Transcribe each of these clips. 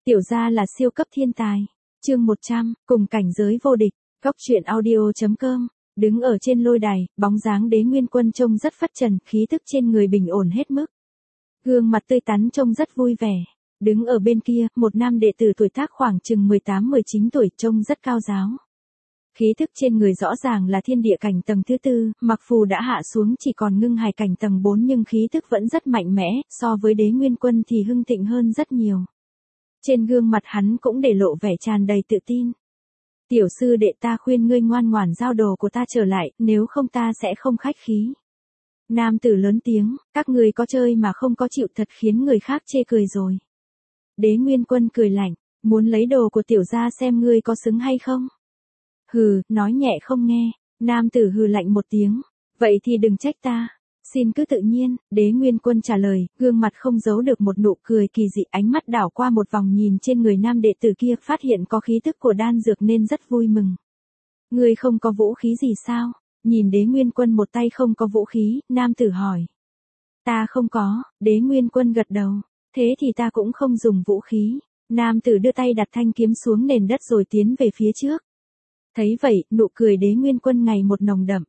Tiểu gia là siêu cấp thiên tài. Chương 100, cùng cảnh giới vô địch. Góc truyện audio.com. Đứng ở trên lôi đài, bóng dáng Đế Nguyên Quân trông rất phất trần, khí tức trên người bình ổn hết mức. Gương mặt tươi tắn trông rất vui vẻ. Đứng ở bên kia, một nam đệ tử tuổi tác khoảng chừng 18-19 tuổi trông rất cao giáo. Khí tức trên người rõ ràng là thiên địa cảnh tầng thứ 4, mặc phù đã hạ xuống chỉ còn ngưng hải cảnh tầng 4 nhưng khí tức vẫn rất mạnh mẽ, so với Đế Nguyên Quân thì hưng thịnh hơn rất nhiều. Trên gương mặt hắn cũng để lộ vẻ tràn đầy tự tin. Tiểu sư đệ, ta khuyên ngươi ngoan ngoãn giao đồ của ta trở lại, nếu không ta sẽ không khách khí. Nam tử lớn tiếng, các ngươi có chơi mà không có chịu thật khiến người khác chê cười rồi. Đế Nguyên Quân cười lạnh, muốn lấy đồ của tiểu gia xem ngươi có xứng hay không. Hừ, nói nhẹ không nghe. Nam tử hừ lạnh một tiếng, vậy thì đừng trách ta. Xin cứ tự nhiên. Đế Nguyên Quân trả lời, gương mặt không giấu được một nụ cười kỳ dị, ánh mắt đảo qua một vòng nhìn trên người nam đệ tử kia, phát hiện có khí tức của đan dược nên rất vui mừng. Ngươi không có vũ khí gì sao? Nhìn Đế Nguyên Quân một tay không có vũ khí, nam tử hỏi. Ta không có. Đế Nguyên Quân gật đầu. Thế thì ta cũng không dùng vũ khí. Nam tử đưa tay đặt thanh kiếm xuống nền đất rồi tiến về phía trước. Thấy vậy, nụ cười Đế Nguyên Quân ngày một nồng đậm.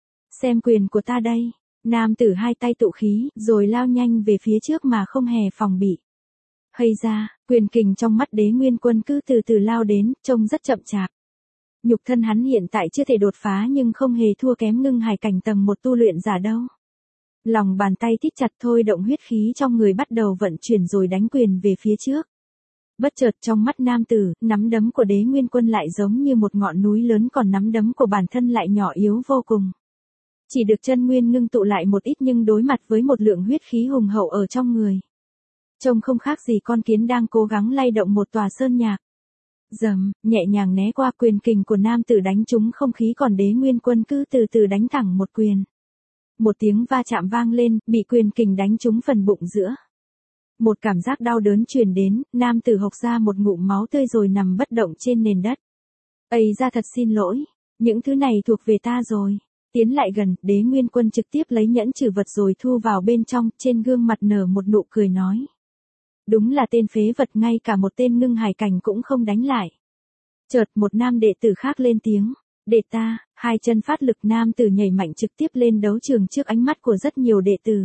Xem quyền của ta đây. Nam tử hai tay tụ khí, rồi lao nhanh về phía trước mà không hề phòng bị. Hây ra, quyền kình trong mắt Đế Nguyên Quân cứ từ từ lao đến, trông rất chậm chạp. Nhục thân hắn hiện tại chưa thể đột phá nhưng không hề thua kém ngưng hải cảnh tầng 1 tu luyện giả đâu. Lòng bàn tay thít chặt thôi động huyết khí trong người bắt đầu vận chuyển rồi đánh quyền về phía trước. Bất chợt trong mắt nam tử, nắm đấm của Đế Nguyên Quân lại giống như một ngọn núi lớn, còn nắm đấm của bản thân lại nhỏ yếu vô cùng. Chỉ được chân nguyên ngưng tụ lại một ít nhưng đối mặt với một lượng huyết khí hùng hậu ở trong người. Trông không khác gì con kiến đang cố gắng lay động một tòa sơn nhạc. Dầm, nhẹ nhàng né qua, quyền kình của nam tử đánh trúng không khí, còn Đế Nguyên Quân cứ từ từ đánh thẳng một quyền. Một tiếng va chạm vang lên, bị quyền kình đánh trúng phần bụng giữa. Một cảm giác đau đớn truyền đến, nam tử hộc ra một ngụm máu tươi rồi nằm bất động trên nền đất. Ây ra, thật xin lỗi, những thứ này thuộc về ta rồi. Tiến lại gần, Đế Nguyên Quân trực tiếp lấy nhẫn trừ vật rồi thu vào bên trong, trên gương mặt nở một nụ cười nói. Đúng là tên phế vật, ngay cả một tên ngưng hải cảnh cũng không đánh lại. Chợt một nam đệ tử khác lên tiếng. Đệ ta. Hai chân phát lực, nam tử nhảy mạnh trực tiếp lên đấu trường trước ánh mắt của rất nhiều đệ tử.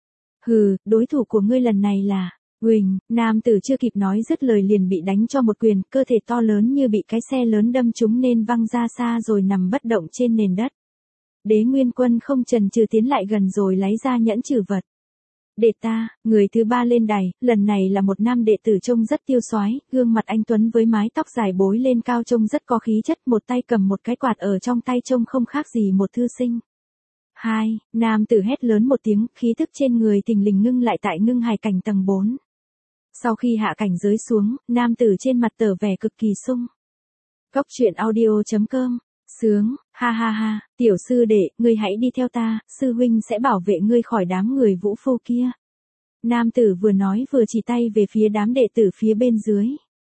Hừ, đối thủ của ngươi lần này là Huỳnh. Nam tử chưa kịp nói dứt lời liền bị đánh cho một quyền, cơ thể to lớn như bị cái xe lớn đâm trúng nên văng ra xa rồi nằm bất động trên nền đất. Đế Nguyên Quân không chần chừ tiến lại gần rồi lấy ra nhẫn trừ vật. Đệ ta. Người thứ ba lên đài, lần này là một nam đệ tử trông rất tiêu xoái, gương mặt anh tuấn với mái tóc dài bối lên cao trông rất có khí chất, một tay cầm một cái quạt ở trong tay trông không khác gì một thư sinh. Hai. Nam tử hét lớn một tiếng, khí tức trên người thình lình ngưng lại tại ngưng hải cảnh tầng 4. Sau khi hạ cảnh giới xuống, nam tử trên mặt tỏ vẻ cực kỳ sung. Góc truyện audio.com. Sướng, ha ha ha, tiểu sư đệ, ngươi hãy đi theo ta, sư huynh sẽ bảo vệ ngươi khỏi đám người vũ phu kia. Nam tử vừa nói vừa chỉ tay về phía đám đệ tử phía bên dưới.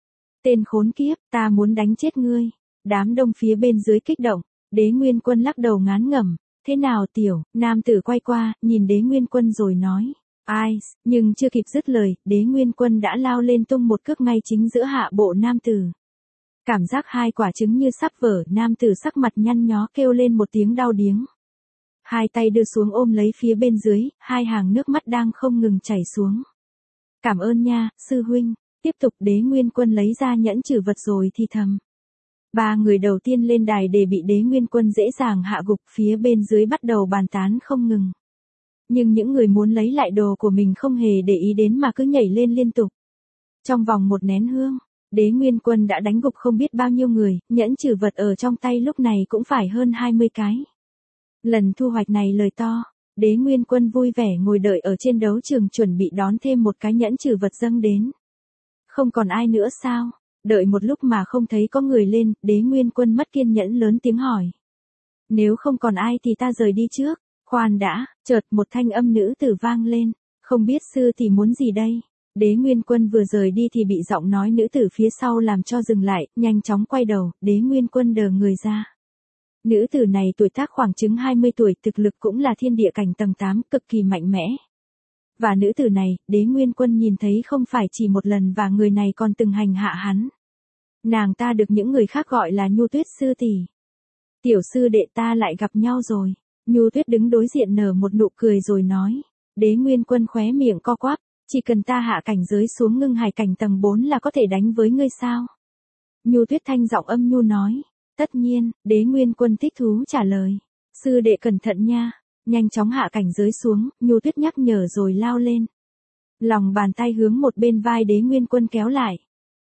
Tên khốn kiếp, ta muốn đánh chết ngươi. Đám đông phía bên dưới kích động. Đế Nguyên Quân lắc đầu ngán ngẩm. Thế nào tiểu? Nam tử quay qua, nhìn Đế Nguyên Quân rồi nói. Ai, nhưng chưa kịp dứt lời, Đế Nguyên Quân đã lao lên tung một cước ngay chính giữa hạ bộ nam tử. Cảm giác hai quả trứng như sắp vỡ, nam tử sắc mặt nhăn nhó kêu lên một tiếng đau điếng. Hai tay đưa xuống ôm lấy phía bên dưới, hai hàng nước mắt đang không ngừng chảy xuống. Cảm ơn nha, sư huynh. Tiếp tục. Đế Nguyên Quân lấy ra nhẫn trừ vật rồi thì thầm. Ba người đầu tiên lên đài để bị Đế Nguyên Quân dễ dàng hạ gục, phía bên dưới bắt đầu bàn tán không ngừng. Nhưng những người muốn lấy lại đồ của mình không hề để ý đến mà cứ nhảy lên liên tục. Trong vòng một nén hương, Đế Nguyên Quân đã đánh gục không biết bao nhiêu người, nhẫn trừ vật ở trong tay lúc này cũng phải hơn 20 cái. Lần thu hoạch này lời to, Đế Nguyên Quân vui vẻ ngồi đợi ở trên đấu trường chuẩn bị đón thêm một cái nhẫn trừ vật dâng đến. Không còn ai nữa sao? Đợi một lúc mà không thấy có người lên, Đế Nguyên Quân mất kiên nhẫn lớn tiếng hỏi. Nếu không còn ai thì ta rời đi trước. Khoan đã, chợt một thanh âm nữ tử vang lên. Không biết sư thì muốn gì đây? Đế Nguyên Quân vừa rời đi thì bị giọng nói nữ tử phía sau làm cho dừng lại, nhanh chóng quay đầu, Đế Nguyên Quân đờ người ra. Nữ tử này tuổi tác khoảng chừng 20 tuổi, thực lực cũng là thiên địa cảnh tầng 8, cực kỳ mạnh mẽ. Và nữ tử này, Đế Nguyên Quân nhìn thấy không phải chỉ một lần và người này còn từng hành hạ hắn. Nàng ta được những người khác gọi là Nhu Tuyết sư tỷ. Tiểu sư đệ ta lại gặp nhau rồi. Nhu Tuyết đứng đối diện nở một nụ cười rồi nói. Đế Nguyên Quân khóe miệng co quắp, chỉ cần ta hạ cảnh giới xuống ngưng hải cảnh tầng 4 là có thể đánh với ngươi sao? Nhu Tuyết thanh giọng âm nhu nói. Tất nhiên, Đế Nguyên Quân thích thú trả lời. Sư đệ cẩn thận nha. Nhanh chóng hạ cảnh giới xuống, Nhu Tuyết nhắc nhở rồi lao lên. Lòng bàn tay hướng một bên vai Đế Nguyên Quân kéo lại.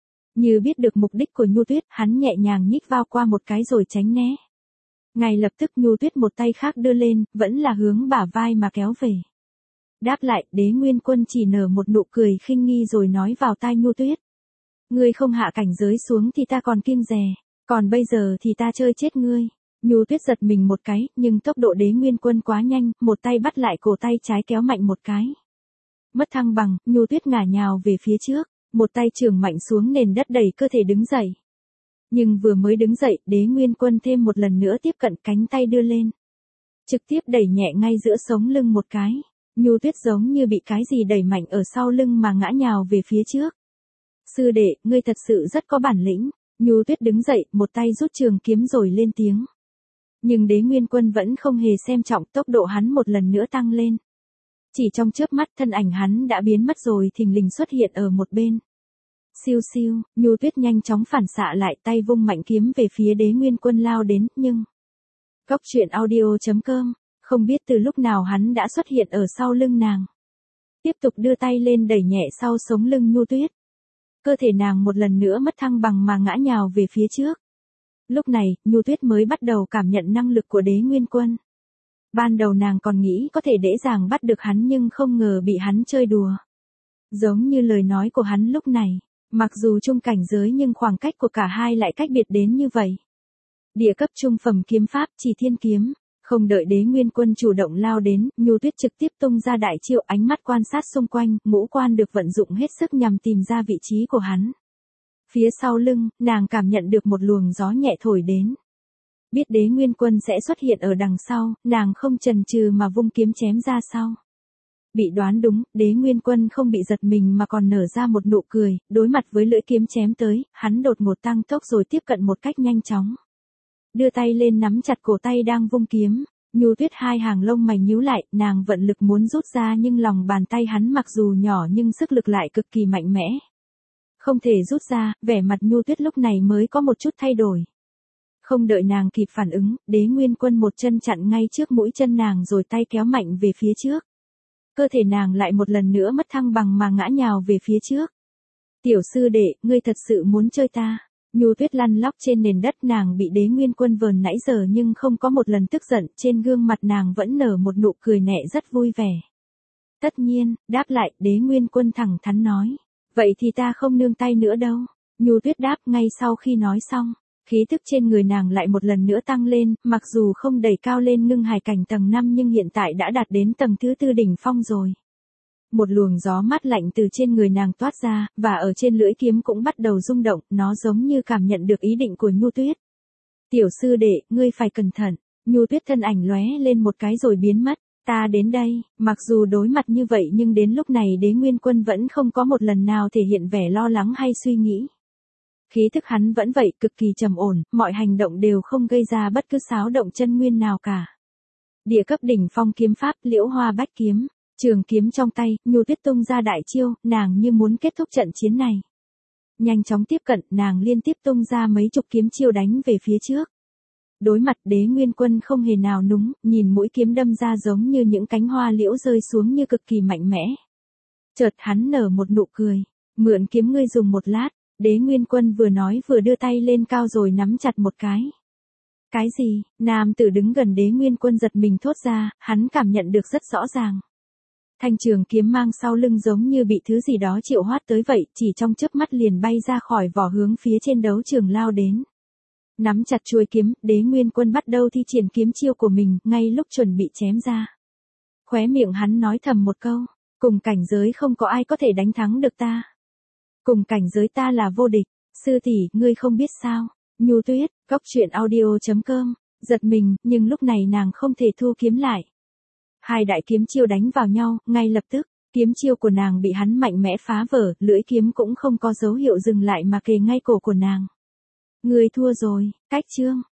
Như biết được mục đích của Nhu Tuyết, hắn nhẹ nhàng nhích vào qua một cái rồi tránh né. Ngay lập tức Nhu Tuyết một tay khác đưa lên, vẫn là hướng bả vai mà kéo về. Đáp lại, Đế Nguyên Quân chỉ nở một nụ cười khinh nghi rồi nói vào tai Nhu Tuyết. Ngươi không hạ cảnh giới xuống thì ta còn kiêng dè, còn bây giờ thì ta chơi chết ngươi. Nhu Tuyết giật mình một cái, nhưng tốc độ Đế Nguyên Quân quá nhanh, một tay bắt lại cổ tay trái kéo mạnh một cái. Mất thăng bằng, Nhu Tuyết ngả nhào về phía trước, một tay chưởng mạnh xuống nền đất đẩy cơ thể đứng dậy. Nhưng vừa mới đứng dậy, Đế Nguyên Quân thêm một lần nữa tiếp cận cánh tay đưa lên. Trực tiếp đẩy nhẹ ngay giữa sống lưng một cái. Nhu Tuyết giống như bị cái gì đẩy mạnh ở sau lưng mà ngã nhào về phía trước. Sư đệ, ngươi thật sự rất có bản lĩnh. Nhu Tuyết đứng dậy, một tay rút trường kiếm rồi lên tiếng. Nhưng Đế Nguyên Quân vẫn không hề xem trọng, tốc độ hắn một lần nữa tăng lên. Chỉ trong chớp mắt thân ảnh hắn đã biến mất rồi thình lình xuất hiện ở một bên. Siêu siêu, Nhu Tuyết nhanh chóng phản xạ lại, tay vung mạnh kiếm về phía Đế Nguyên Quân lao đến, nhưng... Cốc truyện audio.com, không biết từ lúc nào hắn đã xuất hiện ở sau lưng nàng. Tiếp tục đưa tay lên đẩy nhẹ sau sống lưng Nhu Tuyết. Cơ thể nàng một lần nữa mất thăng bằng mà ngã nhào về phía trước. Lúc này, Nhu Tuyết mới bắt đầu cảm nhận năng lực của Đế Nguyên Quân. Ban đầu nàng còn nghĩ có thể dễ dàng bắt được hắn nhưng không ngờ bị hắn chơi đùa. Giống như lời nói của hắn lúc này, mặc dù chung cảnh giới nhưng khoảng cách của cả hai lại cách biệt đến như vậy. Địa cấp trung phẩm kiếm pháp Chỉ Thiên kiếm, không đợi Đế Nguyên Quân chủ động lao đến, Nhu Tuyết trực tiếp tung ra đại chiêu, ánh mắt quan sát xung quanh, ngũ quan được vận dụng hết sức nhằm tìm ra vị trí của hắn. Phía sau lưng, nàng cảm nhận được một luồng gió nhẹ thổi đến. Biết Đế Nguyên Quân sẽ xuất hiện ở đằng sau, nàng không chần chừ mà vung kiếm chém ra sau. Bị đoán đúng, Đế Nguyên Quân không bị giật mình mà còn nở ra một nụ cười, đối mặt với lưỡi kiếm chém tới, hắn đột ngột tăng tốc rồi tiếp cận một cách nhanh chóng. Đưa tay lên nắm chặt cổ tay đang vung kiếm, Nhu Tuyết hai hàng lông mày nhíu lại, nàng vận lực muốn rút ra nhưng lòng bàn tay hắn mặc dù nhỏ nhưng sức lực lại cực kỳ mạnh mẽ. Không thể rút ra, vẻ mặt Nhu Tuyết lúc này mới có một chút thay đổi. Không đợi nàng kịp phản ứng, Đế Nguyên Quân một chân chặn ngay trước mũi chân nàng rồi tay kéo mạnh về phía trước. Cơ thể nàng lại một lần nữa mất thăng bằng mà ngã nhào về phía trước. Tiểu sư đệ, ngươi thật sự muốn chơi ta. Nhu Tuyết lăn lóc trên nền đất, nàng bị Đế Nguyên Quân vờn nãy giờ nhưng không có một lần tức giận, trên gương mặt nàng vẫn nở một nụ cười nhẹ rất vui vẻ. Tất nhiên, đáp lại, Đế Nguyên Quân thẳng thắn nói. Vậy thì ta không nương tay nữa đâu. Nhu Tuyết đáp ngay sau khi nói xong. Khí tức trên người nàng lại một lần nữa tăng lên, mặc dù không đẩy cao lên ngưng hải cảnh tầng 5 nhưng hiện tại đã đạt đến tầng thứ 4 đỉnh phong rồi. Một luồng gió mát lạnh từ trên người nàng toát ra, và ở trên lưỡi kiếm cũng bắt đầu rung động, nó giống như cảm nhận được ý định của Nhu Tuyết. Tiểu sư đệ, ngươi phải cẩn thận. Nhu Tuyết thân ảnh lóe lên một cái rồi biến mất. Ta đến đây, mặc dù đối mặt như vậy nhưng đến lúc này Đế Nguyên Quân vẫn không có một lần nào thể hiện vẻ lo lắng hay suy nghĩ. Khí thức hắn vẫn vậy, cực kỳ trầm ổn, mọi hành động đều không gây ra bất cứ xáo động chân nguyên nào cả. Địa cấp đỉnh phong kiếm pháp Liễu Hoa Bách kiếm, trường kiếm trong tay, Nhu Tuyết tung ra đại chiêu, nàng như muốn kết thúc trận chiến này. Nhanh chóng tiếp cận, nàng liên tiếp tung ra mấy chục kiếm chiêu đánh về phía trước. Đối mặt Đế Nguyên Quân không hề nào núng, nhìn mũi kiếm đâm ra giống như những cánh hoa liễu rơi xuống như cực kỳ mạnh mẽ. Chợt hắn nở một nụ cười, mượn kiếm ngươi dùng một lát. Đế Nguyên Quân vừa nói vừa đưa tay lên cao rồi nắm chặt một cái. Cái gì? Nam tử đứng gần Đế Nguyên Quân giật mình thốt ra, hắn cảm nhận được rất rõ ràng. Thanh trường kiếm mang sau lưng giống như bị thứ gì đó triệu hoát tới vậy, chỉ trong chớp mắt liền bay ra khỏi vỏ hướng phía trên đấu trường lao đến. Nắm chặt chuôi kiếm, Đế Nguyên Quân bắt đầu thi triển kiếm chiêu của mình, ngay lúc chuẩn bị chém ra. Khóe miệng hắn nói thầm một câu, cùng cảnh giới không có ai có thể đánh thắng được ta. Cùng cảnh giới ta là vô địch, sư tỷ, ngươi không biết sao. Nhu Tuyết, Cốc truyện audio.com, giật mình, nhưng lúc này nàng không thể thu kiếm lại. Hai đại kiếm chiêu đánh vào nhau, ngay lập tức, Kiếm chiêu của nàng bị hắn mạnh mẽ phá vỡ, lưỡi kiếm cũng không có dấu hiệu dừng lại mà kề ngay cổ của nàng. Ngươi thua rồi, cách chương.